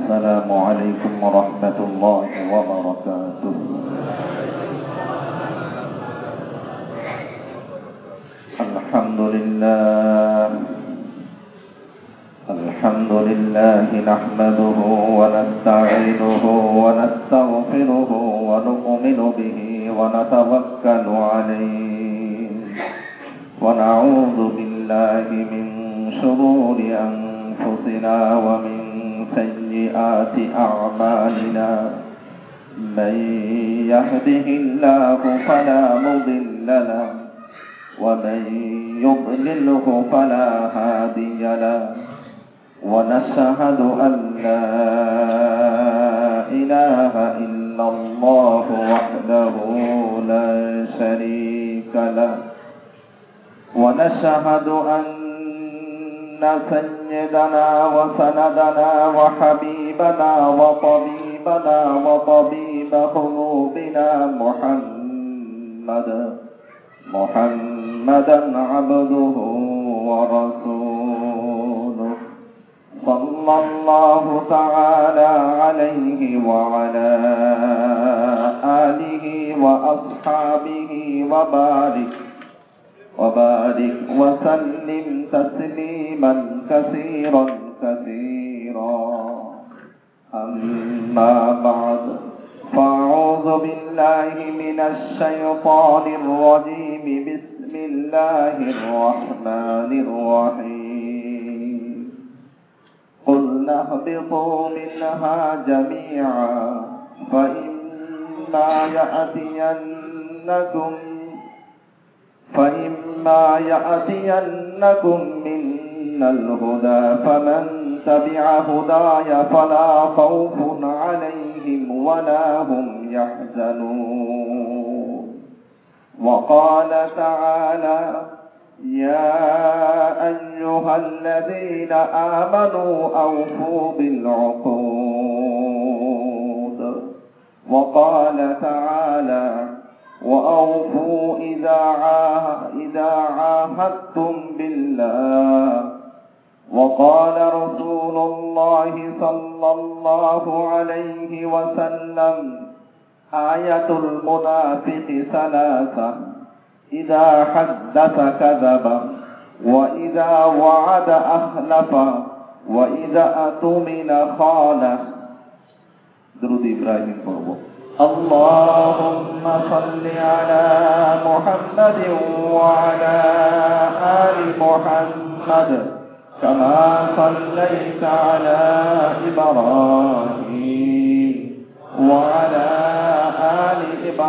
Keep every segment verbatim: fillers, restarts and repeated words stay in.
السلام عليكم ورحمة الله وبركاته. الحمد لله الحمد لله نحمده ونستعينه ونستغفره ونؤمن به ونتوكل عليه ونعوذ بالله من شرور أنفسنا ومن سيئات أعمالنا. من يهده الله فلا مضل له ومن يضلله فلا هادي له، ونشهد أن لا إله إلا الله وحده لا شريك له، ونشهد أن سيدنا وسندنا وحبيبنا وطبيبنا وطبيب قلوبنا محمد محمدا عبده ورسوله، صلى الله تعالى عليه وعلى آله وأصحابه وبارك وبارك وسلم تسليما كثيرا كثيرا. أما بعد، فأعوذ بالله من الشيطان الرجيم. بسم الله الرحمن الرحيم. قلنا اهبطوا منها جميعا فإما يأتينكم فإما يأتينكم منا الهدى فمن تبع هداي فلا خوف عليهم ولا هم يحزنون. وقال تعالى: يا أيها الذين آمنوا أوفوا بالعقود. وقال تعالى: وأوفوا إذا إذا عاهدتم بالله. وقال رسول الله صلى الله عليه وسلم: آية المنافق ثلاثة: إذا حدث كذب، وإذا وعد أخلف، وإذا أؤتمن خان. درود إبراهيم পড়ব। اللهم صل على محمد وعلى آل محمد كما صليت على إبراهيم وعلى آل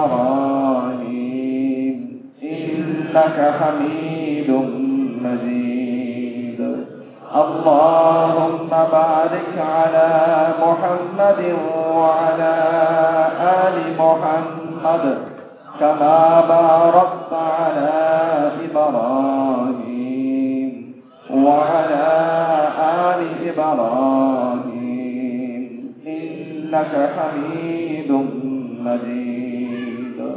إبراهيم إنك حميد مجيد. اللهم بارك على محمد وعلى آل محمد كما باركت على إبراهيم وعلى آل إبراهيم إنك حميد مجيد.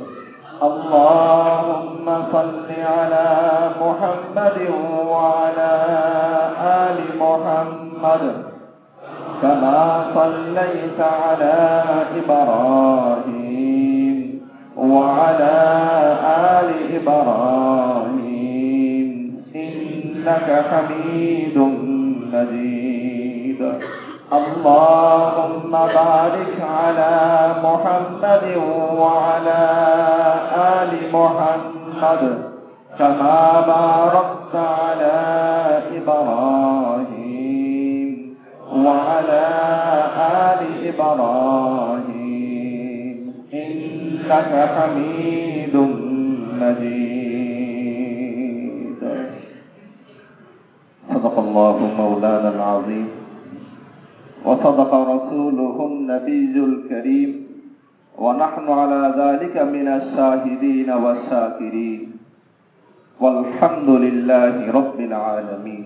اللهم صل على محمد وعلى آل محمد كما صليت على إبراهيم وعلى آل إبراهيم إنك حميد مجيد. اللهم بارك على محمد وعلى آل محمد كما باركت على إبراهيم وعلى آل إبراهيم إنك حميد مجيد. صدق الله مولانا العظيم وصدق رسوله النبي الكريم ونحن على ذلك من الشاهدين والشاكرين والحمد لله رب العالمين.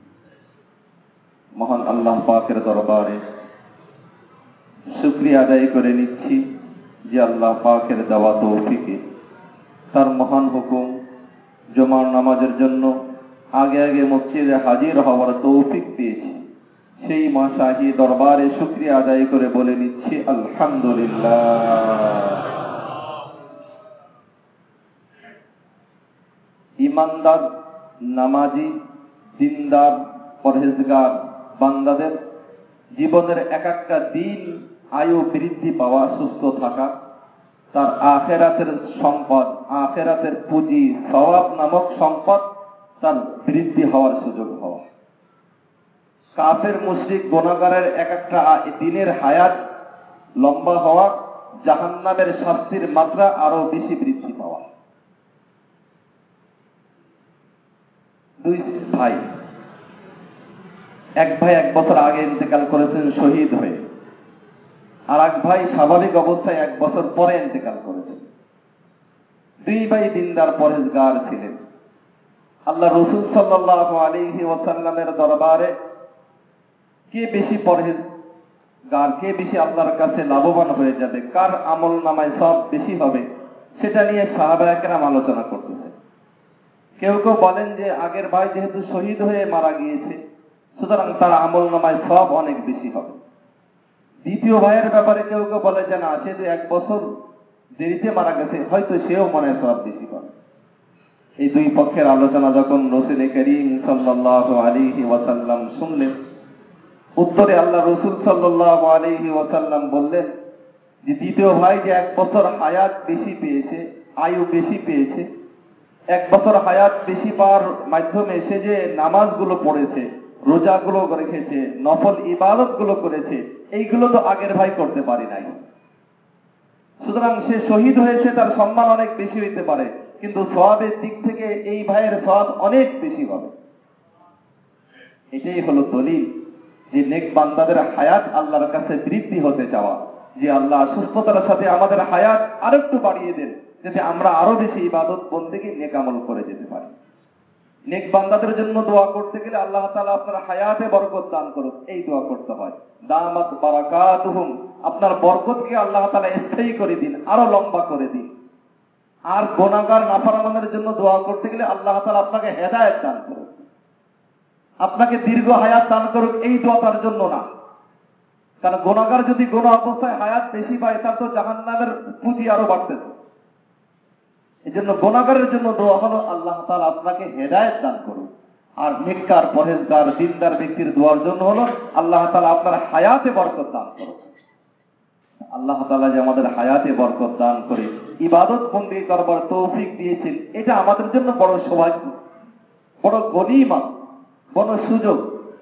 মহান আল্লাহ পাকের দরবারে শুকরিয়া আদায় করে নিচ্ছি যে আল্লাহ পাকের দেওয়া তৌফিকে তার মহান হুকুম জুমার নামাজের জন্য আগে আগে মসজিদে হাজির হওয়ার তৌফিক পেয়েছি। সেই মাশাহি দরবারে শুকরিয়া আদায় করে বলে নিচ্ছি আলহামদুলিল্লাহ। ইমানদার, নামাজি, দিনদার, পরহেজগার বান্দাদের জীবনের এক একটা দিন আয়ু বৃদ্ধি পাওয়া, সুস্থ থাকা, তার আখেরাতের সম্পদ, আখেরাতের পুঁজি সওয়াব নামক সম্পদ তার বৃদ্ধি হওয়ার সুযোগ হওয়া। কাফের মুশরিক গুনাহগারের এক একটা দিনের হায়াত লম্বা হওয়া, জাহান্নামের শাস্তির মাত্রা আরো বেশি বৃদ্ধি পাওয়া। দুই ভাই, এক ভাই এক বছর আগে ইন্তেকাল করেছেন শহীদ হয়ে, আর এক ভাই স্বাভাবিক অবস্থায় এক বছর পরে ইন্তেকাল করেছেন। দুই ভাই দিনদার পরহেজগার ছিলেন। আল্লাহ রসুল সাল্লাল্লাহু আলাইহি ওয়াসাল্লামের দরবারে কে বেশি পরহেজগার, কে বেশি আল্লাহর কাছে লাভবান হয়ে যাবে, কার আমল নামায় সব বেশি হবে, সেটা নিয়ে সাহাবায়ে কেরাম আলোচনা করতেছে। কেউ কেউ বলেন যে আগের ভাই যেহেতু শহীদ হয়ে মারা গিয়েছে, সুতরাং তার আমল নামায় সব অনেক বেশি হবে। দ্বিতীয় ভাইয়ের ব্যাপারে কেউ কেউ বলে যে না, সে যে এক বছর দেরিতে মারা গেছে, হয়তো সেও মনে হয় সব বেশি পাবে। এই দুই পক্ষের আলোচনা যখন রাসূল করিম সাল্লাল্লাহু আলাইহি ওয়াসাল্লাম শুনলেন, উত্তরে আল্লাহ রাসূল সাল্লাল্লাহু আলাইহি ওয়াসাল্লাম বললেন যে দ্বিতীয় ভাই যে এক বছর হায়াত বেশি পেয়েছে, আয়ু বেশি পেয়েছে, এক বছর হায়াত বেশি পাওয়ার মাধ্যমে সে যে নামাজগুলো পড়েছে, রোজাগুলো রেখেছে, নফল ইবাদতগুলো করেছে, এইগুলো তো আগের ভাই করতে পারে নাই। সুতরাং সে শহীদ হয়েছে, তার সম্মান অনেক বেশি হইতে পারে, কিন্তু সওয়াবের দিক থেকে এই ভাইয়ের সওয়াব অনেক বেশি হবে। এটাই হলো দলিল যে নেক বান্দাদের হায়াত আল্লাহর কাছে বৃদ্ধি হতে চাওয়া, যে আল্লাহ সুস্থতার সাথে আমাদের হায়াত আরেকটু বাড়িয়ে দেন, যাতে আমরা আরো বেশি ইবাদত বন্দেগী নেক আমল করে যেতে পারি। নেক বান্দাদের জন্য দোয়া করতে গেলে আল্লাহ তাআলা আপনার হায়াতে বরকত দান করুন, এই দোয়া করতে হয়। দামাত বারাকাতুহুম, আপনার বরকতকে আল্লাহ তাআলা স্থায়ী করে দিন, আরো লম্বা করে দিন। আর গুনাহগার নাফরমানের জন্য দোয়া করতে গেলে আল্লাহ তাআলা আপনাকে হেদায়েত দান করুন, আপনাকে দীর্ঘ হায়াত দান করুক, এই দোয়া তার জন্য না। কারণ গুনাহগার যদি গুনাহ অবস্থায় হায়াত বেশি পায়, তার তো জাহান্নামের পুঁজি আরো বাড়তেছে। এই জন্য গুনাহগারের জন্য দোয়া হলো আল্লাহ তাআলা আপনাকে হেদায়েত দান করুন। আর নেককার পরহেজগার দিনদার ব্যক্তির দোয়ার জন্য হলো আল্লাহ তাআলা আপনার হায়াতে বরকত দান করুন। আল্লাহ তাআলা যে আমাদের হায়াতে বরকত দান করে ইবাদত বন্দেগী করবার তৌফিক দিয়েছেন, এটা আমাদের জন্য বড় সৌভাগ্য, বড় গনিমত, বড় সুযোগ।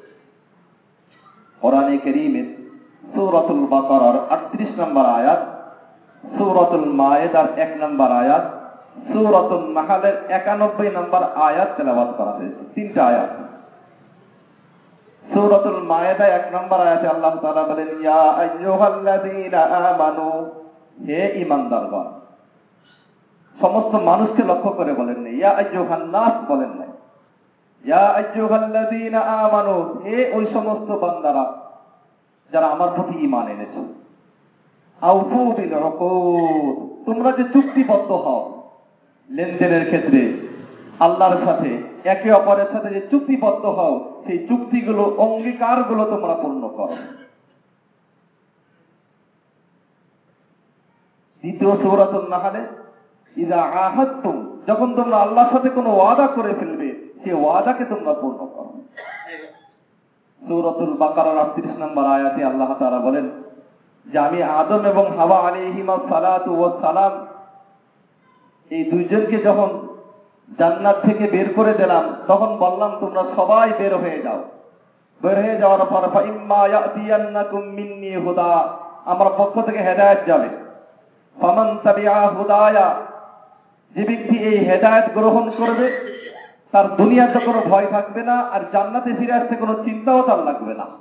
কোরআনে কারীমের সূরাতুল বাকারার আটত্রিশ নম্বর আয়াত, সূরাতুল মায়েদার এক নম্বর আয়াত, সূরাতুন নাহলের একানব্বই নম্বর আয়াত তেলাওয়াত করা হয়েছে। তিনটা আয়াত। সূরাতুল মায়েদা এক নম্বর আয়াতে আল্লাহ তাআলা বলেন, ইয়া আইয়ুহাল্লাযীনা আমানু, হে ঈমানদারগণ। সমস্ত মানুষকে লক্ষ্য করে বলেন না, ইয়া আইয়ুহান নাস বলেন না, ইয়া আইয়ুহাল্লাযীনা আমানু, হে ওই সমস্ত বান্দারা যারা আমার প্রতি ঈমান এনেছো। আউফু বিল উকুদ, তোমরা যে চুক্তিবদ্ধ হও লেনদেনের ক্ষেত্রে আল্লাহর সাথে, একে অপরের সাথে যে চুক্তিবদ্ধ হও, সেই চুক্তিগুলো, অঙ্গীকারগুলো তোমরা পূর্ণ করো। দ্বিতীয় সূরাতুন নাহলে, ইযা আহাদতুম, যখন তোমরা আল্লাহর সাথে কোনো ওয়াদা করে ফেলবে, সেই ওয়াদাকে তোমরা পূর্ণ করো। সূরাতুল বাকারার আটত্রিশ নম্বর আয়াতে আল্লাহ তাআলা বলেন যে আমি আদম এবং হাওয়া আলাইহিমা সালাতু ওয়াস সালাম, এই দুইজনকে যখন জান্নাত থেকে বের করে দিলাম, তখন বললাম তোমরা সবাই বের হয়ে যাও। বের হয়ে যাওয়ার পর ফাইম্মা ইয়াতিয়ান্নাকুম মিন্নি হুদা, আমার পক্ষ থেকে হেদায়েত যাবে। ফামান তাবিআ হুদায়া, যে ব্যক্তি এই হেদায়েত গ্রহণ করবে, তার দুনিয়াতে কোনো ভয় থাকবে না, আর জান্নাতে ফিরে আসতে কোনো চিন্তাও তার লাগবে না।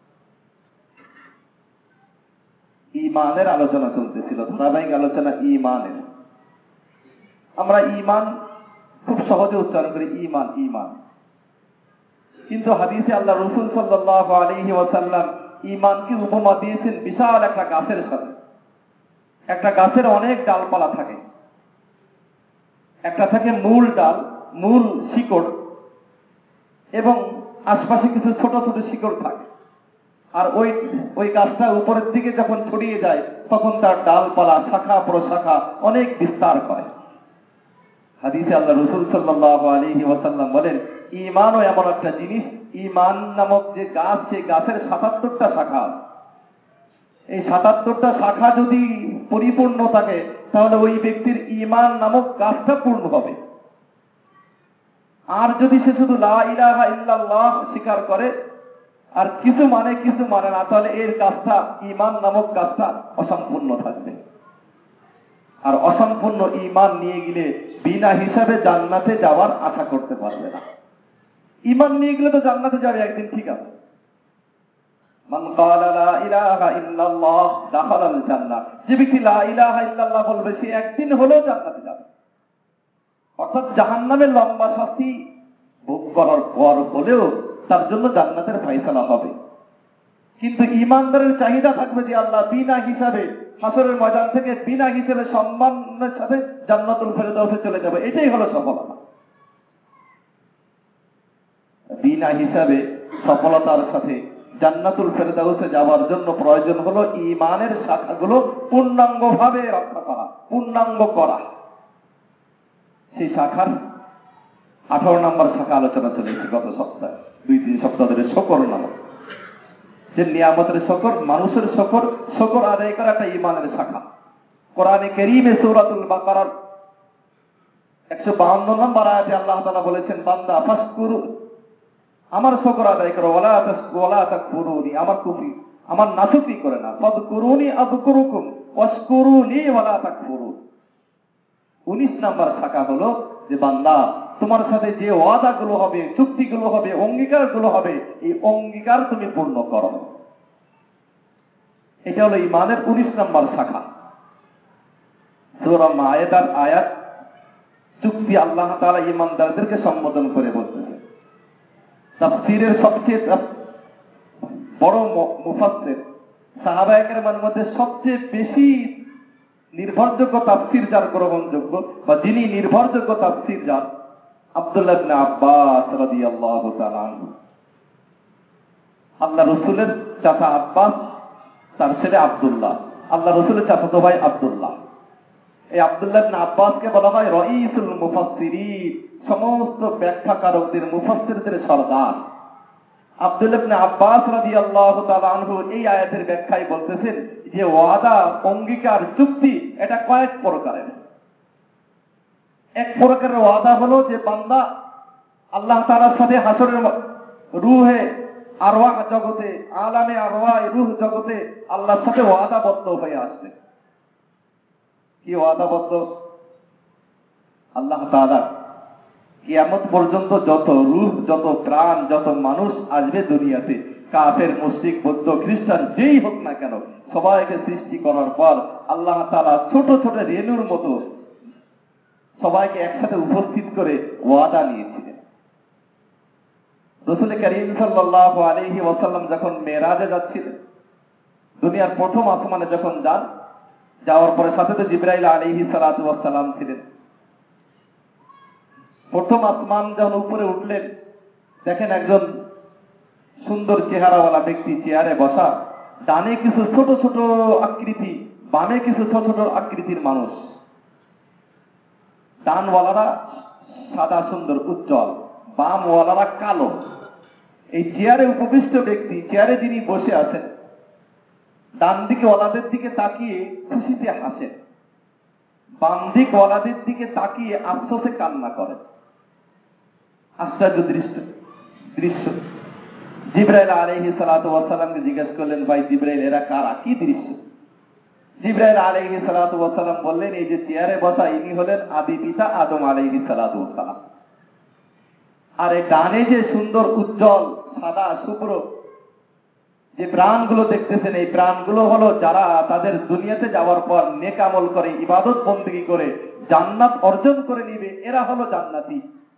ঈমানের আলোচনা চলতেছিল, ধারাবাহিক আলোচনা ঈমানের। আমরা ঈমান খুব সহজে উচ্চারণ করি, ঈমান ঈমান, কিন্তু হাদিসে আল্লাহ রাসূল সাল্লাল্লাহু আলাইহি ওয়াসাল্লাম ঈমানকে উপমা দিয়েছেন বিশাল একটা গাছের সাথে। একটা গাছের অনেক ডালপালা থাকে, একটা থাকে মূল ডাল, মূল শিকড়, এবং আশপাশে কিছু ছোট ছোট শিকড় থাকে। আর ওই ওই গাছটা উপরের দিকে যখন ছড়িয়ে যায় তখন তার ডালপালা শাখা প্রশাখা অনেক বিস্তার করে। হাদিসে আল্লাহ রাসূল সাল্লাল্লাহু আলাইহি ওয়াসাল্লাম বলেন, ঈমানও এমন একটা জিনিস, ঈমান নামক যে গাছ, সেই গাছের সাতাত্তরটা শাখা আছে। এই সাতাত্তরটা শাখা যদি পরিপূর্ণ থাকে তাহলে ওই ব্যক্তির ঈমান নামক গাছটা পূর্ণ হবে। আর যদি সে শুধু লা ইলাহা ইল্লাল্লাহ স্বীকার করে আর কিছু মানে কিছু মানে না, তাহলে এর গাছটা, ঈমান নামক গাছটা অসম্পূর্ণ থাকবে। আর অসম্পূর্ণ ঈমান নিয়ে গেলে বিনা হিসাবে জান্নাতে যাওয়ার আশা করতে পারবে না। ঈমান নিয়ে গেলে তো জান্নাতে যাবে একদিন, ঠিক আছে। মান ক্বালা লা ইলাহা ইল্লাল্লাহ দাখালাল জান্নাহ, যে ব্যক্তি লা ইলাহা ইল্লাল্লাহ বলবে সে একদিন হলেও জান্নাতে যাবে। অর্থাৎ জাহান্নামের লম্বা শাস্তি ভোগ করার পর হলেও তার জন্য জান্নাতের ফয়সালা হবে। কিন্তু ঈমানদারের চাহিদা থাকবে যে আল্লাহ বিনা হিসাবে হাসরের ময়দান থেকে বিনা হিসাবে সম্মানের সাথে জান্নাতুল ফেরদাউসে চলে যাবে, এটাই হলো সফলতা। বিনা হিসাবে সফলতার সাথে জান্নাতুল ফেরদাউসে যাওয়ার জন্য প্রয়োজন হলো ঈমানের শাখাগুলো পূর্ণাঙ্গভাবে রক্ষা করা, পূর্ণাঙ্গ করা। সেই শাখার আঠারো নম্বর শাখা আলোচনা চলেছে গত সপ্তাহে, দুই তিন সপ্তাহ ধরে, শকর নামক, যে নিয়ামতের শকর, মানুষের শকর, শকর আদায় করা একটা ঈমানের শাখা। কোরআনে কারীমে সূরাতুল বাকারার একশো বাহান্ন নম্বর আয়াতে আল্লাহ তাআলা বলেছেন, বান্দা ফাশকুর, আমার শকর আদায় করো, ওয়ালা তাশকু ওয়ালা তাকফুরুনি, আমার কুফরি, আমার নাশুকরি করে না, ফাযকুরুনি আযকুরুকুম ওয়াশকুরুলি ওয়ালা তাকফুরুন। উনিশ নম্বর শাখা হলো যে বান্দা তোমার সাথে যে ওয়াদাগুলো হবে, চুক্তিগুলো হবে, অঙ্গীকারগুলো হবে, এই অঙ্গীকার তুমি পূর্ণ করো। এটা হলো ঈমানের উনিশ নম্বর শাখা। সূরা মায়েদার আয়াত চুক্তি আল্লাহ তাআলা ঈমানদারদেরকে সম্বোধন করে বলতেছে। তাফসীরের সবচেয়ে বড় মুফাসসির, সাহাবায়ে কেরামের মধ্যে সবচেয়ে বেশি নির্ভরযোগ্য তাফসীর যার গ্রহণযোগ্য, বা যিনি নির্ভরযোগ্য তাফসীর যার, আব্দুল্লাহ ইবনে আব্বাস রাদিয়াল্লাহু তাআলা আনহু। আল্লাহ রাসূলের চাচা আব্বাস, তার ছেলে আব্দুল্লাহ, আল্লাহ রাসূলের চাচাতো ভাই আব্দুল্লাহ। এই আব্দুল্লাহ ইবনে আব্বাসকে বলা হয় রাঈসুল মুফাসসিরিন, সমস্ত ব্যাখ্যাকারকদের, মুফাসসিরদের সরদার। আব্দুল্লাহ ইবনে আব্বাস রাদিয়াল্লাহু তাআলা আনহু এই আয়াতের ব্যাখ্যায় বলতেছেন যে ওয়াদা, অঙ্গীকার, চুক্তি এটা কয়েক প্রকারের। এক প্রকারের ওয়াদা হলো যে বান্দা আল্লাহ তাআলার সাথে হাসরের রূহে আরওয়াহ জগতে, আলামে আরওয়াহ রূহ জগতে আল্লাহর সাথে ওয়াদাবদ্ধ হয়ে আসবে। কি ওয়াদাবদ্ধ? আল্লাহ তাআলা কিয়ামত পর্যন্ত যত রূহ, যত প্রাণ, যত মানুষ আসবে দুনিয়াতে, কাফের, মুশরিক, বৌদ্ধ, খ্রিস্টান যেই হোক না কেন, সবাইকে সৃষ্টি করার পর আল্লাহ তাআলা ছোট ছোট রেণুর মতো সবাইকে একসাথে উপস্থিত করে ওয়াদা নিয়েছিলেন। রাসূল কারীম সাল্লাল্লাহু আলাইহি ওয়াসাল্লাম যখন মেরাজে যাচ্ছিলেন, দুনিয়ার প্রথম আসমানে যখন যান, যাওয়ার পরে সাথে তো জিবরাইল আলাইহিস সালাতু ওয়াস সালাম ছিলেন। প্রথম আসমান যখন উপরে উঠলেন, দেখেন একজন সুন্দর চেহারাওয়ালা ব্যক্তি চেয়ারে বসা, ডানে কিছু ছোট ছোট আকৃতি, বামে কিছু ছোট ছোট আকৃতির মানুষ। ডানওয়ালারা সাদা সুন্দর উজ্জ্বল, বামওয়ালারা কালো। এই চেয়ারে উপবিষ্ট ব্যক্তি, চেয়ারে যিনি বসে আছেন, ডান দিকে ওয়ালাদের দিকে তাকিয়ে খুশিতে হাসেন, বাম দিক ওয়ালাদের দিকে তাকিয়ে আফসোসে কান্না করেন। আশ্চর্য দৃশ্য দৃশ্য জিবরাইল আলাইহিস সালাতু ওয়াস সালামকে জিজ্ঞেস করলেন, ভাই জিবরাইল, এরা কারা, কি দৃশ্য? জিবরাইল আলাইহিস সালাতু ওয়াস সালাম বললেন, এই যে চেয়ারে বসা, ইনি হলেন আদি পিতা আদম আলাইহিস সালাতু ওয়াস সালাম। আর এই ডানে যে সুন্দর উজ্জ্বল সাদা শুভ্র যে প্রাণগুলো দেখতেছেন, এই প্রাণগুলো হলো যারা তাদের দুনিয়াতে যাওয়ার পর নেক আমল করে, ইবাদত বন্দেগী করে জান্নাত অর্জন করে নিবে, এরা হলো জান্নাতি।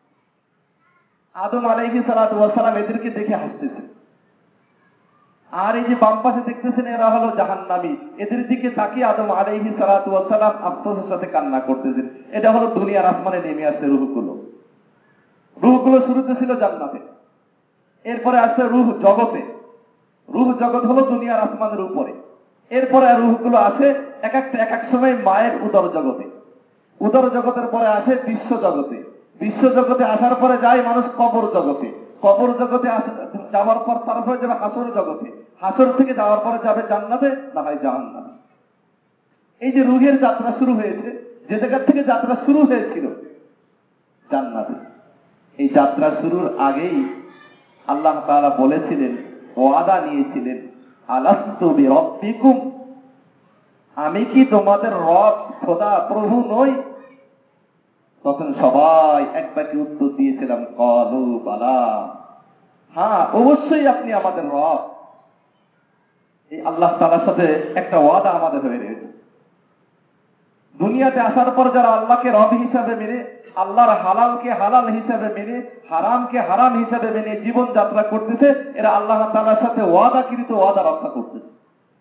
আদম আলাইহিস সালাতু ওয়াস সালাম এদেরকে দেখে হাসতেছেন। আর এই যে বাম পাশে দেখতেছেন, এরা হলো জাহান্নামী, এদের দিকে তাকিয়ে আদম আলাইহিস সালাতু ওয়াস সালাম আফসোসের সাথে কান্না করতেছেন। এটা হলো দুনিয়ার আসমানে নেমে আসছে রূহগুলো। রূহগুলো শুরুতে ছিল জান্নাতে, এরপরে আসছে রূহ জগতে। রূহ জগৎ হলো দুনিয়ার আসমানের উপরে। এরপরে রূহগুলো আসে এক একটা এক এক সময় মায়ের উদর জগতে। উদর জগতের পরে আসে বিশ্ব জগতে। বিশ্ব জগতে আসার পরে যায় মানুষ কবর জগতে। কবর জগতে যাওয়ার পর তারপরে যাবে হাসর জগতে। হাসর থেকে যাওয়ার পরে যাবে জান্নাতে, না হয় জাহান্নামে। এই যে রূহের যাত্রা শুরু হয়েছে, যে জায়গা থেকে যাত্রা শুরু হয়েছিল জান্নাতে, এই যাত্রা শুরুর আগেই আল্লাহ তাআলা বলেছিলেন, ওয়াদা নিয়েছিলেন, আলাস্তু বিরাব্বিকুম, আমি কি তোমাদের রব, খোদা, প্রভু নই? তখন সবাই একবারই উত্তর দিয়েছিলাম, ক্বালু বালা, হ্যাঁ অবশ্যই আপনি আমাদের রব। এই আল্লাহ তাআলার সাথে একটা ওয়াদা আমাদের হয়ে রয়েছে। দুনিয়াতে আসার পর যারা আল্লাহকে রব হিসাবে মেনে, আল্লাহর হালালকে হালাল হিসাবে মেনে, হারামকে হারাম হিসাবে মেনে জীবন যাত্রা করতেছে, এরা আল্লাহ তাআলার সাথে ওয়াদাকৃত ওয়াদা রক্ষা করতেছে।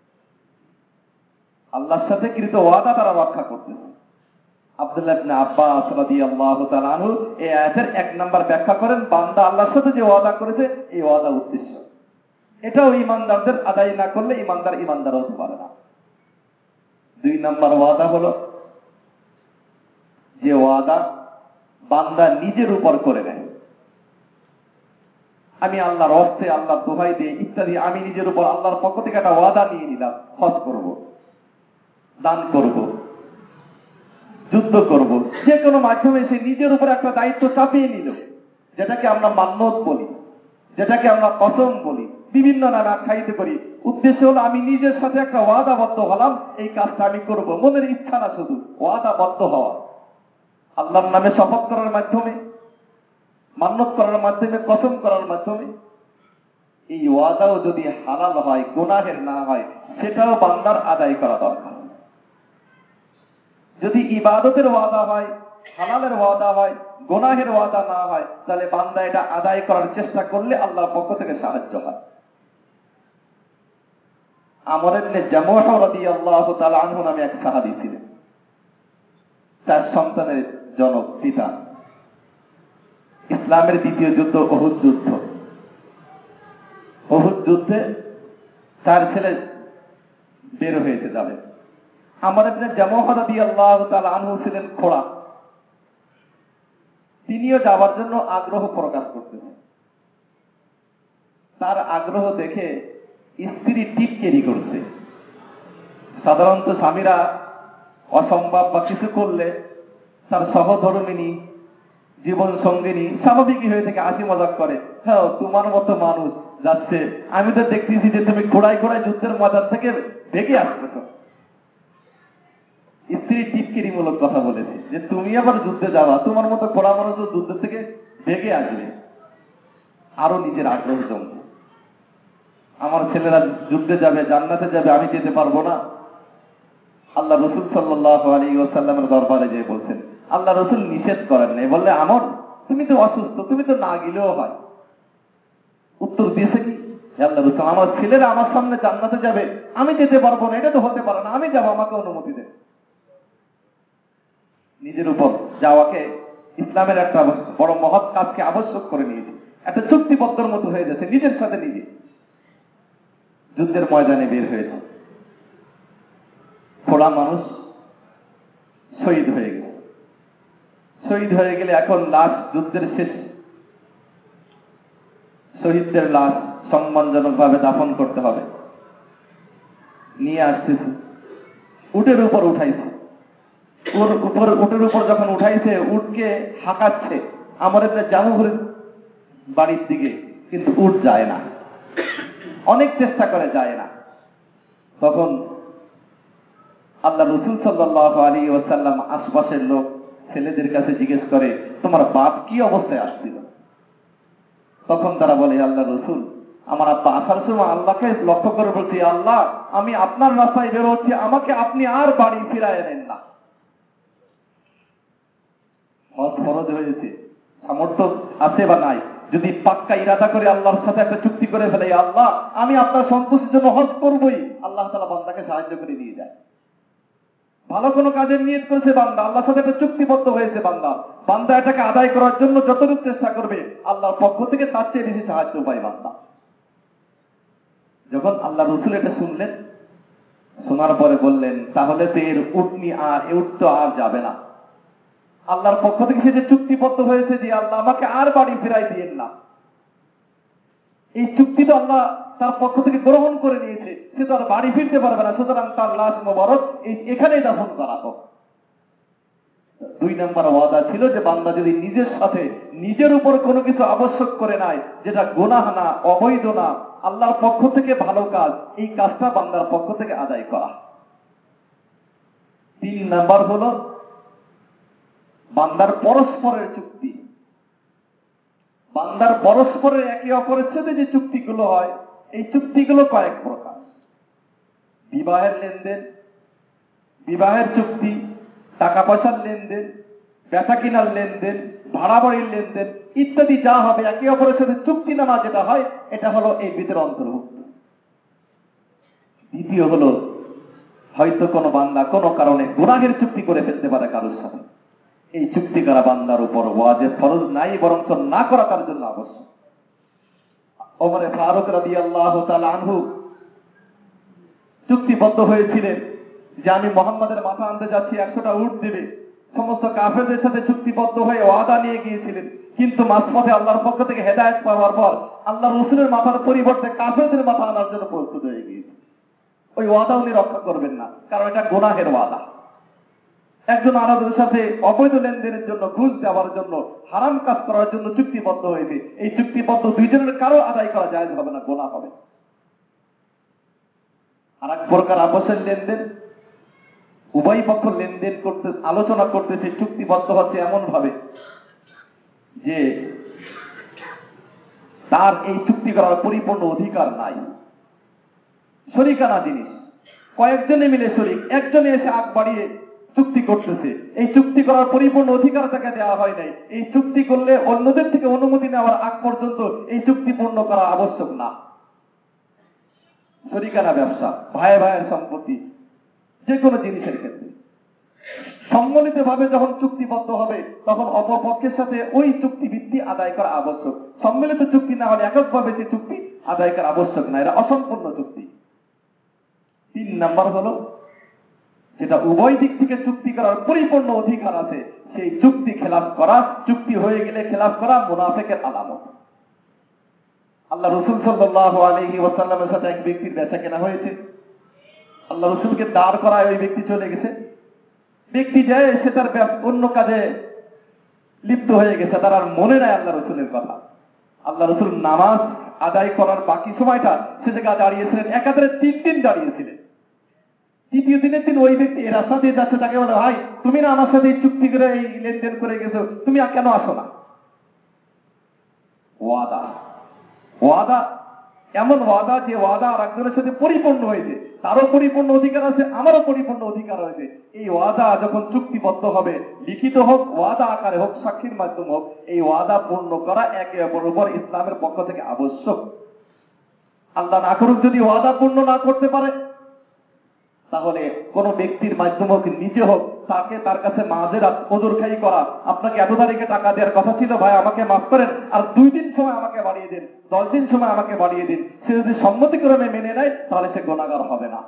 আল্লাহর সাথে কৃত ওয়াদা তারা রক্ষা করতেছে। আব্দুল্লাহ ইবনে আব্বাস রাদিয়াল্লাহু তাআলা আনহু এই আয়াতের এক নাম্বার ব্যাখ্যা করেন, বান্দা আল্লাহর সাথে যে ওয়াদা করেছে এই ওয়াদা উদ্দেশ্য। এটাও ইমানদারদের আদায় না করলে ইমানদার ইমানদার হতে পারে না। দুই নাম্বার ওয়াদা হলো যে ওয়াদা বান্দা নিজের উপর করে নেয়। আমি আল্লাহর ওয়াস্তে, আল্লাহর দোহাই দিয়ে ইত্যাদি আমি নিজের উপর আল্লাহর পক্ষ থেকে একটা ওয়াদা নিয়ে নিলাম, হজ করব, দান করব, যুদ্ধ করব, যে কোনো মাধ্যমে সে নিজের উপর একটা দায়িত্ব চাপিয়ে নিল, যেটাকে আমরা মান্নত বলি, যেটাকে আমরা কসম বলি, বিভিন্ন নামে আখ্যায়িত করি। উদ্দেশ্য হলো আমি নিজের সাথে একটা ওয়াদাবদ্ধ হলাম, এই কাজটা আমি করব। মনের ইচ্ছা না, শুধু ওয়াদাবদ্ধ হওয়া। আল্লাহর নামে শপথ করার মাধ্যমে, মান্নত করার মাধ্যমে, কসম করার মাধ্যমে। এই ওয়াদাও যদি হালাল হয়, গুনাহের না হয়, সেটাও বান্দার আদায় করা দরকার। যদি ইবাদতের ওয়াদা হয়, হালালের ওয়াদা হয়, গুনাহের ওয়াদা না হয়, তাহলে বান্দা এটা আদায় করার চেষ্টা করলে আল্লাহর পক্ষ থেকে সাহায্য হয়। আমর ইবনে জামূহ রাদিয়াল্লাহু তাআলা আনহু নামে এক সাহাবী ছিলেন, চার সন্তানের জনক, পিতা। ইসলামের দ্বিতীয় যুদ্ধ উহুদ যুদ্ধ। উহুদ যুদ্ধে চার ছেলে বের হয়েছে যাবে। আমর ইবনে জামূহ রাদিয়াল্লাহু তাআলা আনহু ছিলেন খোড়া। তিনিও যাওয়ার জন্য আগ্রহ প্রকাশ করতেছেন। তার আগ্রহ দেখে স্ত্রী টিটকেরি করছে। সাধারণত স্বামীরা অসম্ভব বা কিছু করলে তার সহধর্মিনী, জীবন সঙ্গিনী স্বাভাবিকই হয়ে থেকে হাসি মজাক করে, হ্যাঁ তোমার মতো মানুষ যাচ্ছে, আমি তো দেখতেছি যে তুমি ঘোড়ায় ঘোড়ায় যুদ্ধের ময়দান থেকে ভেগে আসতেছ। স্ত্রী টিটকিরি মূলক কথা বলেছে যে তুমি আবার যুদ্ধে যাওয়া, তোমার মতো ঘোড়া মানুষ তো যুদ্ধ থেকে ভেগে আসবে। আরো নিজের আগ্রহ জমছে, আমার ছেলেরা যুদ্ধে যাবে, জান্নাতে যাবে, আমি যেতে পারবো না। আল্লাহ রসুল সাল্লাল্লাহু আলাইহি ওয়াসাল্লামের দরবারে যেয়ে বলছেন, আল্লাহ রসুল নিষেধ করেন নাই, বললে আমর তুমি তো অসুস্থ, তুমি তো না গেলেও হয়। উত্তর দিয়েছে কি, আল্লাহ রসুল আমার ছেলেরা আমার সামনে জান্নাতে যাবে, আমি যেতে পারবো না, এটা তো হতে পারে না, আমি যাবো, আমাকে অনুমতি দেন। নিজের উপর যাওয়াকে ইসলামের একটা বড় মহৎ কাজকে আবশ্যক করে নিয়েছে, একটা চুক্তিবদ্ধর মতো হয়ে যাচ্ছে, নিজের সাথে নিজে যুদ্ধের ময়দানে বের হয়েছে। খোড়া মানুষ শহীদ হয়ে গেছে। শহীদ হয়ে গেলে এখন লাশ, যুদ্ধের শেষ, শহীদদের লাশ সম্মানজনক ভাবে দাফন করতে হবে। নিয়ে আসতেছে, উটের উপর উঠাইছে। ওর উপর, উটের উপর যখন উঠাইছে, উটকে হাঁকাচ্ছে আমর ইবনে জামূহর বাড়ির দিকে, কিন্তু উট যায় না, অনেক চেষ্টা করে যায় না। তখন আল্লাহ রসুল সাল্লাল্লাহু আলাইহি ওয়াসাল্লাম আশপাশের লোক ছেলেদের কাছে জিজ্ঞেস করে, তোমার বাপ কি অবস্থায় আসছিল? তখন তারা বলে, আল্লাহ রসুল আমার আব্বা আসার সময় আল্লাহকে লক্ষ্য করে বলছি, আল্লাহ আমি আপনার রাস্তায় বের হচ্ছি, আমাকে আপনি আর বাড়ি ফিরায় নেন না। হজ ফরজ হয়েছে, সামর্থ্য আছে বা নাই, যদি পাক্কা ইরাদা করে আল্লাহর সাথে একটা চুক্তি করে ফেলে, আল্লাহ আমি আপনার সন্তুষ্টির জন্য হজ করবই, আল্লাহ তাআলা বান্দাকে সাহায্য করে নিয়ে যায়। ভালো কোনো কাজের নিয়ত করেছে বান্দা, আল্লাহর সাথে একটা চুক্তিবদ্ধ হয়েছে বান্দা, বান্দা এটাকে আদায় করার জন্য যতটুকু চেষ্টা করবে, আল্লাহর পক্ষ থেকে তার চেয়ে বেশি সাহায্য পায় বান্দা। যখন আল্লাহ রসুল এটা শুনলেন, শোনার পরে বললেন, তাহলে তো এর উটনি আর এ উট তো আর যাবে না। আল্লাহর পক্ষ থেকে সে যে চুক্তিবদ্ধ হয়েছে যে আল্লাহ আমাকে আর বাড়ি ফেরাই দিয়েন না, এই চুক্তি তো আল্লাহ তার পক্ষ থেকে গ্রহণ করে নিয়েছে, সে তো আর বাড়ি ফিরতে পারবে না, সুতরাং তার লাশ মোবারক এই এখানেই দাফন করা হোক। দুই নম্বর ওয়াদা ছিল যে বান্দা যদি নিজের সাথে নিজের উপর কোনো কিছু আবশ্যক করে নেয় যেটা গুনাহ না, অবৈধ না, আল্লাহর পক্ষ থেকে ভালো কাজ, এই কাজটা বান্দার পক্ষ থেকে আদায় করা। তিন নাম্বার হলো বান্দার পরস্পরের চুক্তি। বান্দার পরস্পরের একে অপরের সাথে যে চুক্তিগুলো হয়, এই চুক্তিগুলো কয়েক প্রকার। বিবাহের লেনদেন, বিবাহের চুক্তি, টাকা পয়সার লেনদেন, বেচা কিনার লেনদেন, ভাড়া বাড়ির লেনদেন ইত্যাদি যা হবে একে অপরের সাথে চুক্তিনামা যেটা হয়, এটা হলো এই ভিতরে অন্তর্ভুক্ত। দ্বিতীয় হলো হয়তো কোনো বান্দা কোনো কারণে গুনাহের চুক্তি করে ফেলতে পারে কারোর সাথে, এই চুক্তি করা বান্দার উপর ওয়াজিব ফরজ নাই, বরঞ্চ না করা তার জন্য আবশ্যক। ওমরে ফারুক রাদিয়াল্লাহু তাআলা আনহু চুক্তিবদ্ধ হয়েছিলেন যে আমি মুহাম্মাদের মাথা আনতে যাচ্ছি, একশোটা উট দেবে। সমস্ত কাফেরদের সাথে চুক্তিবদ্ধ হয়ে ওয়াদা নিয়ে গিয়েছিলেন, কিন্তু মাঝপথে আল্লাহর পক্ষ থেকে হেদায়েত পাওয়ার পর আল্লাহ রসুলের মাথার পরিবর্তে কাফেরদের মাথা আনার জন্য প্রস্তুত হয়ে গিয়েছে। ওই ওয়াদা উনি রক্ষা করবেন না, কারণ এটা গুনাহের ওয়াদা। একজন আরেকজনের সাথে অবৈধ লেনদেনের জন্য, ঘুষ দেওয়ার জন্য, হারাম কাজ করার জন্য চুক্তিবদ্ধ হয়েছে, এই চুক্তিবদ্ধ দুইজনের কারো আদায় করা জায়েজ হবে না, গুনাহ হবে। আর এক প্রকার আপসের লেনদেন, উভয় পক্ষ লেনদেন করতে আলোচনা করতেছে, চুক্তিবদ্ধ হচ্ছে এমন ভাবে যে তার এই চুক্তি করার পরিপূর্ণ অধিকার নাই। শরিকানা জিনিস, কয়েকজনে মিলে শরিক, একজনে এসে আগ বাড়িয়ে চুক্তি করতেছে, এই চুক্তি করার পরিপূর্ণ অধিকার তাকে দেওয়া হয় নাই। এই চুক্তি করলে অন্যদের থেকে অনুমতি নেওয়ার আগ পর্যন্ত এই চুক্তি পূর্ণ করা আবশ্যক না। শরিকানা ব্যবসা, ভাই ভাইয়ের সম্পত্তি, যে কোনো জিনিসের ক্ষেত্রে সম্মিলিত ভাবে যখন চুক্তিবদ্ধ হবে তখন অপর পক্ষের সাথে ওই চুক্তি ভিত্তি আদায় করা আবশ্যক। সম্মিলিত চুক্তি না হলে এককভাবে সে চুক্তি আদায় করা আবশ্যক না, এটা অসম্পূর্ণ চুক্তি। তিন নাম্বার হলো যেটা উভয় দিক থেকে চুক্তি করার পরিপূর্ণ অধিকার আছে, সেই চুক্তি খেলাফ করা, চুক্তি হয়ে গেলে খেলাফ করা মুনাফিকের আলামত। আল্লাহ রসুল সাল্লাল্লাহু আলাইহি ওয়াসাল্লামের সাথে এক ব্যক্তির বেচা কেনা হয়েছে, আল্লাহ রসুলকে দাঁড় করায় ওই ব্যক্তি চলে গেছে। ব্যক্তি যায়, সে তার অন্য কাজে লিপ্ত হয়ে গেছে, তার আর মনে নাই আল্লাহ রসুলের কথা। আল্লাহ রসুল নামাজ আদায় করার বাকি সময়টা সে জায়গায় দাঁড়িয়েছিলেন, একাধারে তিন দিন দাঁড়িয়েছিলেন। তৃতীয় দিনের দিন ওই ব্যক্তি এই রাস্তা দিয়ে যাচ্ছে, তাকে বলে, ভাই তুমি না আমার সাথে এই চুক্তি করে এই লেনদেন করে গেছো, তুমি আর কেন আসো না? ওয়াদা, ওয়াদা এমন ওয়াদা যে ওয়াদা আর একজনের সাথে পরিপূর্ণ হয়েছে, তারও পরিপূর্ণ অধিকার আছে, আমারও পরিপূর্ণ অধিকার হয়েছে। এই ওয়াদা যখন চুক্তিবদ্ধ হবে, লিখিত হোক, ওয়াদা আকারে হোক, সাক্ষীর মাধ্যমে হোক, এই ওয়াদা পূর্ণ করা একে অপরের উপর ইসলামের পক্ষ থেকে আবশ্যক। আল্লাহ না করুক যদি ওয়াদা পূর্ণ না করতে পারে, তাহলে কোন ব্যক্তির মাধ্যমে হোক, নিজে হোক, তাকে তার কাছে মাঝেরাত ওজরখাই করা, আপনাকে এত তারিখে টাকা দেওয়ার কথা ছিল ভাই, আমাকে মাফ করেন, আর দুই দিন সময় আমাকে বাড়িয়ে দিন, দশ দিন সময় আমাকে বাড়িয়ে দিন, সে যদি সম্মতিক্রমে মেনে নেয় তাহলে সে গুনাহগার হবে না।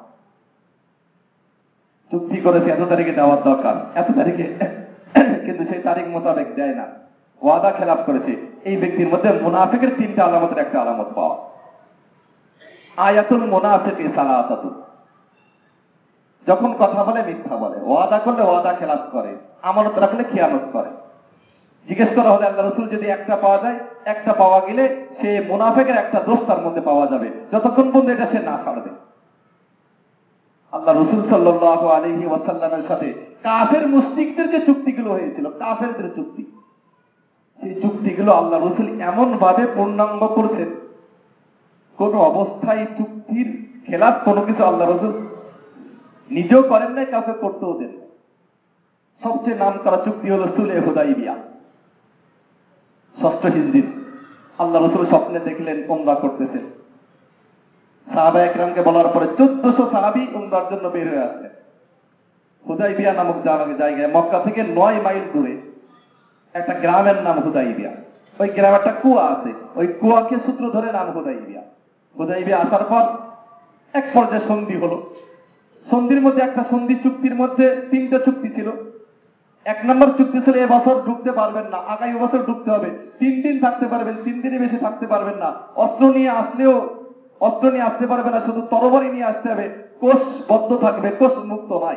চুক্তি করেছে এত তারিখে দেওয়ার দরকার, এত তারিখে, কিন্তু সেই তারিখ মোতাবেক দেয় না, ওয়াদা খেলাফ করেছে, এই ব্যক্তির মধ্যে মুনাফিকের তিনটা আলামতের একটা আলামত পাওয়া। আয়াতুল মুনাফিকি সালাসাতুন, যখন কথা বলে মিথ্যা বলে, ওয়াদা করলে ওয়াদা খেলাফ করে, আমানত রাখলে খিয়ানত করে। জিজ্ঞেস করা হলে আল্লাহ রসুল যদি একটা পাওয়া যায়, একটা পাওয়া গেলে সে মুনাফিকের একটা দোষ তার মধ্যে পাওয়া যাবে, যতক্ষণ পর্যন্ত এটা সে না ছাড়বে। আল্লাহ রসুল সাল্লাল্লাহু আলাইহি ওয়াসাল্লামের সাথে কাফের মুশরিকদের যে চুক্তিগুলো হয়েছিল, কাফেরদের চুক্তি, সেই চুক্তিগুলো আল্লাহ রসুল এমন ভাবে পূর্ণাঙ্গ করছেন, কোন অবস্থায় চুক্তির খেলাফ কোনো কিছু আল্লাহ রসুল নিজেও করেন নাই, কাউকে করতেও দেন। সবচেয়ে নাম করা চুক্তি হলো সুলে হুদাইবিয়া, ষষ্ঠ হিজরির। আল্লাহ রসুল স্বপ্নে দেখলেন উমরা করতেছেন, সাহাবা একরামকে বলার পরে চোদ্দশো সাহাবি উমরার জন্য বের হয়ে আসলেন। হুদাইবিয়া নামক জায়গায়, মক্কা থেকে নয় মাইল দূরে একটা গ্রামের নাম হুদাইবিয়া। ওই গ্রামে একটা কুয়া আছে, ওই কুয়াকে সূত্র ধরে নাম হুদাইবিয়া। হুদাইবিয়া আসার পর এক পর্যায়ে সন্ধি হলো। সন্ধির মধ্যে একটা সন্ধি চুক্তির মধ্যে তিনটা চুক্তি ছিল। এক নম্বর চুক্তি ছিল এবছর ঢুকতে পারবেন না, আগামী বছর ঢুকতে হবে, তিন দিন থাকতে পারবেন, তিন দিনের বেশি থাকতে পারবেন না, অস্ত্র নিয়ে আসলেও অস্ত্র নিয়ে আসতে পারবে না, শুধু তরবারি নিয়ে আসতে হবে, কোষ বদ্ধ থাকবে, কোষ মুক্ত নয়।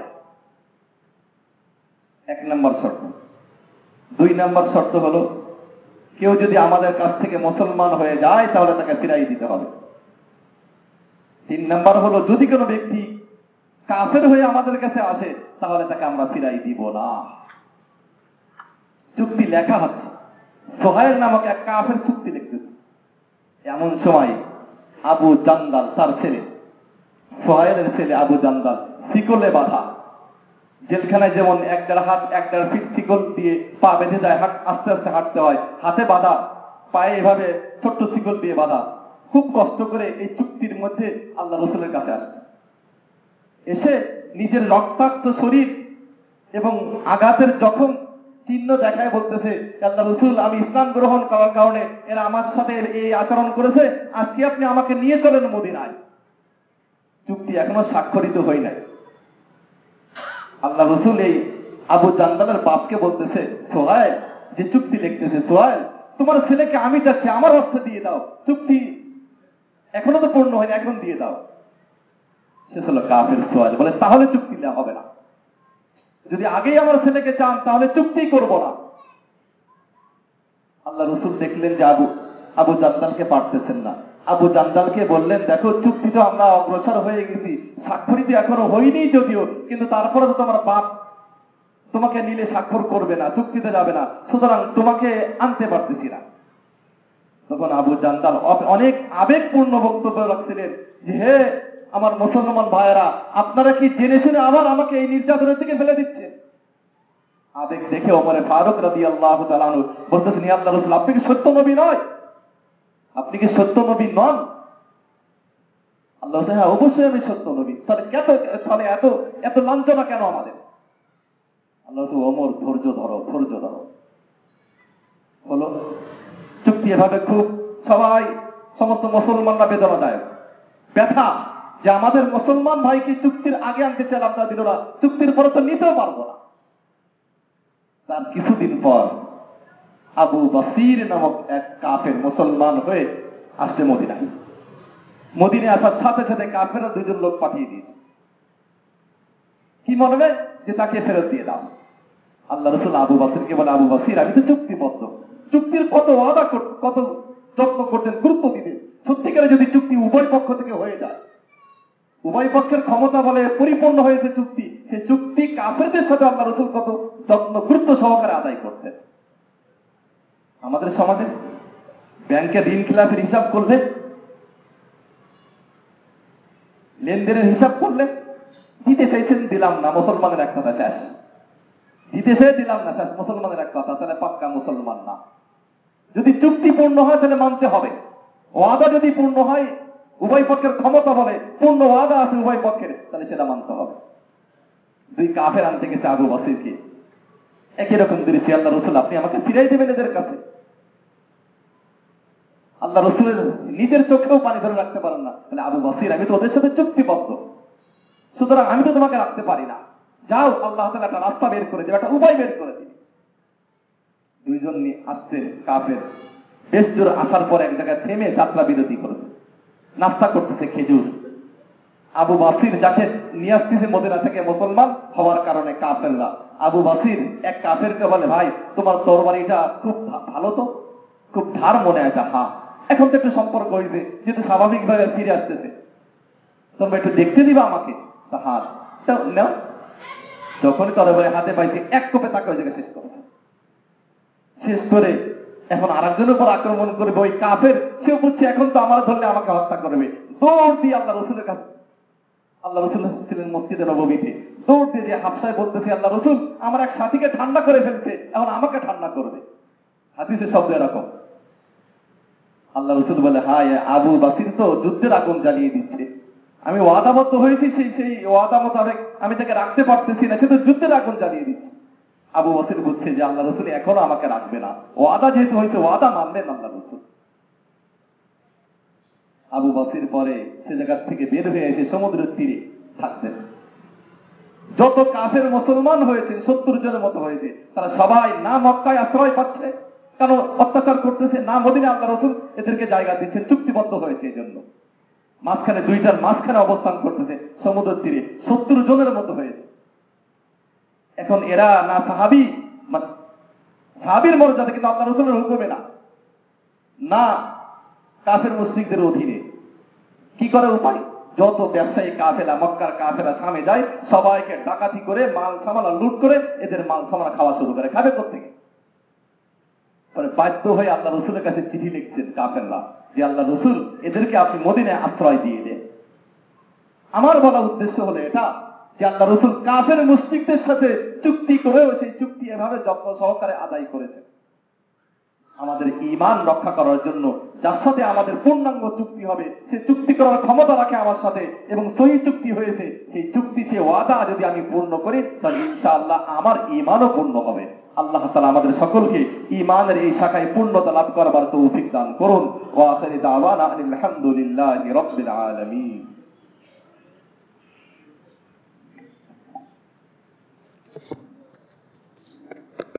এক নম্বর শর্ত। দুই নম্বর শর্ত হলো কেউ যদি আমাদের কাছ থেকে মুসলমান হয়ে যায় তাহলে তাকে ফিরাই দিতে হবে। তিন নম্বর হলো যদি কোনো ব্যক্তি কাফের হয়ে আমাদের কাছে আসে তাহলে তাকে আমরা ফিরাই দিব না। চুক্তি লেখা হচ্ছে, সোহাইল নামক এক কাফের চুক্তি লিখতেছে। এমন সময় আবু জান্দাল, তার ছেলে, সোহাইলের ছেলে আবু জান্দাল, শিকলে বাঁধা। জেলখানায় যেমন এক দেড় হাত এক দেড় ফিট শিকল দিয়ে পা বেঁধে যায়, হাট আস্তে আস্তে হাঁটতে হয়, হাতে বাঁধা, পায়ে এভাবে ছোট্ট শিকল দিয়ে বাঁধা। খুব কষ্ট করে এই চুক্তির মধ্যে আল্লাহ রসুলের কাছে আসছে। এসে নিজের রক্তাক্ত শরীর এবং আঘাতের জখম চিহ্ন দেখায় বলতেছে, আল্লাহ রসুল, আমি ইসলাম গ্রহণ করার কারণে এরা আমার সাথে এই আচরণ করেছে, আজকে আপনি আমাকে নিয়ে চলেন মদিনায়। চুক্তি এখনো স্বাক্ষরিত হয় নাই। আল্লাহ রসুল এই আবু জান্দালের বাপকে বলতেছে, সোহাইল যে চুক্তি লিখতেছে, সোহাইল তোমার ছেলেকে আমি চাচ্ছি, আমার হস্তে দিয়ে দাও, চুক্তি এখনো তো পূর্ণ হয়নি, এখন দিয়ে দাও। সে ছিল কাফের। সোহাইল বলে, তাহলে চুক্তি দেওয়া হবে না, যদি আগেই আমার ছেলেকে চান তাহলে চুক্তি করব না। আল্লাহ রসুল দেখলেন যে আবু আবু জান্দালকে পারতেছেন না। আবু জান্দালকে বললেন, দেখো চুক্তি তো আমরা অগ্রসর হয়ে গেছি, স্বাক্ষরিত এখনো হয়নি যদিও, কিন্তু তারপরে তো তোমার বাপ তোমাকে নিলে স্বাক্ষর করবে না, চুক্তিতে যাবে না, সুতরাং তোমাকে আনতে পারতেছি না। তখন আবু জান্দাল অনেক আবেগপূর্ণ বক্তব্য রাখছিলেন যে, হে আমার মুসলমান ভাইয়েরা, আপনারা কি জেনে শুনে আবার আমাকে এই নির্যাতনের দিকে ফেলে দিচ্ছেন? আবেগ দেখে ওমরে ফারুক রাদিয়াল্লাহু তাআলা আনহু বলতেছেন, ইয়া আল্লাহর রাসূল, আপনি কি সত্য নবী নয়? আপনি কি সত্য নবী নন? আল্লাহ বলছে, হ্যাঁ অবশ্যই আমি সত্য নবী। তাহলে কত তাহলে এত এত লাঞ্ছনা কেন আমাদের? আল্লাহ বলছে, ওমর ধৈর্য ধরো, ধৈর্য ধরো। হলো চুক্তি। এভাবে খুব সবাই, সমস্ত মুসলমানরা বেদনাদায়ক, ব্যথা যে আমাদের মুসলমান ভাইকে চুক্তির আগে আনতে চাইলাম, তা দিল না, চুক্তির পরে তো নিতেও পারবো না। তার কিছুদিন পর আবু বাসির নামক এক কাফের মুসলমান হয়ে আসতে মদিনায়। মদিনায় আসার সাথে সাথে কাফেররা দুজন লোক পাঠিয়ে দিয়েছে। কি মনে হয় যে তাকে ফেরত দিয়ে দাও। আল্লাহ রসুল আবু বাসিরকে বলে, আবু বাসির, আমি তো চুক্তিবদ্ধ, চুক্তির কত ওয়াদা, কত যত্ন করতেন, গুরুত্ব দিতেন। সত্যিকারে যদি চুক্তি উভয় পক্ষ থেকে হয়ে যায়, উভয় পক্ষের ক্ষমতা বলে পরিপূর্ণ হয়েছে চুক্তি, সেই চুক্তি কাফেরদের সাথে আল্লাহ রসুল কত যত্ন গুরুত্ব সহকারে আদায় করতেন। আমাদের সমাজে ব্যাংকের ঋণ খেলাপের হিসাব করলে, লেনদেনের হিসাব করলে, দিতে চাইছেন দিলাম না, মুসলমানের এক কথা শেষ। দিতে চাই দিলাম না, শেষ, মুসলমানের এক কথা, তাহলে পাক্কা মুসলমান না। যদি চুক্তি পূর্ণ হয় তাহলে মানতে হবে। ওয়াদা যদি পূর্ণ হয়, উভয় পক্ষের ক্ষমতা বলে পূর্ণ ওয়াদা আছে উভয় পক্ষের, তাহলে সেটা মানতে হবে। দুই কাফের আনতে গেছে আবু বাসিরকে, একই রকম দৃশ্য। আল্লাহ রসুল, আপনি আমাকে ফিরাই দেবেন এদের কাছে? আল্লাহ রসুলের নিজের চোখেও পানি ধরে রাখতে পারেন না। তাহলে আবু বাসির, আমি তো ওদের সাথে চুক্তিবদ্ধ, সুতরাং আমি তো তোমাকে রাখতে পারি না, যাও, আল্লাহ তাআলা একটা রাস্তা বের করে দেবে, একটা উপায় বের করে দিবে। দুইজন আসতে কাফের বেশ দূর আসার পর এক জায়গায় থেমে যাত্রা বিরতি করেছে, নাস্তা করতেছে খেজুর। আবু বাসির যাকে নিয়ে আসতেছে মদিনা থেকে মুসলমান হওয়ার কারণে কাফেররা, আবু বাসির এক কাফেরকে বলে, ভাই তোমার তরবারিটা খুব ভালো তো, খুব ধার মনে হয়। হ্যাঁ, এখন তো একটু সম্পর্ক হয়েছে, যেহেতু স্বাভাবিকভাবে ফিরে আসতেছে, তোমরা একটু দেখতে দিবা আমাকে? হাত নাও। যখন তরবারি হাতে পাইছে, এক কোপে তাকে ওই জায়গায় শেষ করছে। শেষ করে এখন আর একজনের উপর আক্রমণ করবে ওই কাফের, সে বুঝছে এখন তো আমার ধরলে আমাকে হত্যা করবে। দৌড় দিয়ে আল্লাহ রসুলের কাছে, আল্লাহ রসুল ছিলেন মসজিদে নববীতে, দৌড় দিয়ে যে হাফসায় বলতেছে, আল্লাহ রসুল, আমার এক সাথীকে ঠান্ডা করে ফেলছে, এখন আমাকে ঠান্ডা করবে। হাদিসের শব্দ এরকম। আল্লাহ রসুল বলে, হায়, আবু বাসির তো যুদ্ধের আগুন জ্বালিয়ে দিচ্ছে, আমি ওয়াদাবদ্ধ হয়েছি, সেই সেই ওয়াদা মোতাবেক আমি তাকে রাখতে পারতেছি না, সে তো যুদ্ধের আগুন জ্বালিয়ে দিচ্ছে। আবু বাসির বুঝছে যে আল্লাহ রসুল এখনো আমাকে রাখবে না, ওয়াদা যেহেতু হয়েছে, ওয়াদা মানলেন আল্লাহ রসুল। আবু বসির পরে সে জায়গা থেকে বের হয়ে এসে সমুদ্রের তীরে থাকতেন। যত কাফের মুসলমান হয়েছে সত্তর জনের মতো হয়েছে, তারা সবাই না মক্কায় আশ্রয় পাচ্ছে, কেন অত্যাচার করতেছে, না মদিনা আল্লাহ রসুল এদেরকে জায়গা দিচ্ছেন, চুক্তিবদ্ধ হয়েছে এই জন্য। মাঝখানে দুইটার মাঝখানে অবস্থান করতেছে সমুদ্রের তীরে, সত্তর জনের মতো হয়েছে। এখন এরা না সাহাবি, সাহাবির মর্যাদা কিন্তু আল্লাহ রসুলের হুকুমে না, না কাফের মুশরিকদের অধীনে। কি করে উপায়? যত ব্যবসায়ী কাফেলা, মক্কার কাফেলা সামনে যায়, সবাইকে ডাকাতি করে মাল সামানা লুট করে এদের মাল সামানা খাওয়া শুরু করে। খাবে কোত্থেকে? পরে বাধ্য হয়ে আল্লাহ রসুলের কাছে চিঠি লিখছেন কাফেররা যে আল্লাহ রসুল এদেরকে আপনি মদিনায় আশ্রয় দিয়ে দেন। আমার বলা উদ্দেশ্য হলো এটা যে আল্লাহ রসুল কাফের মুশরিকদের সাথে চুক্তি করেও সেই চুক্তি এভাবে যত্ন সহকারে আদায় করেছেন। আমাদের ঈমান রক্ষা করার জন্য যার সাথে আমাদের পূর্ণাঙ্গ চুক্তি হবে, সে চুক্তি করার ক্ষমতা রাখে আমার সাথে এবং সহি চুক্তি হয়েছে, সেই চুক্তি, সে ওয়াদা যদি আমি পূর্ণ করি তাহলে ইনশাআল্লাহ আমার ঈমানও পূর্ণ হবে। আল্লাহ তাআলা আমাদের সকলকে ঈমানের এই শাখায় পূর্ণতা লাভ করবার তৌফিক দান করুন। ওয়া আখিরু দাওয়ানা আনিল হামদুলিল্লাহি রাব্বিল আলামিন।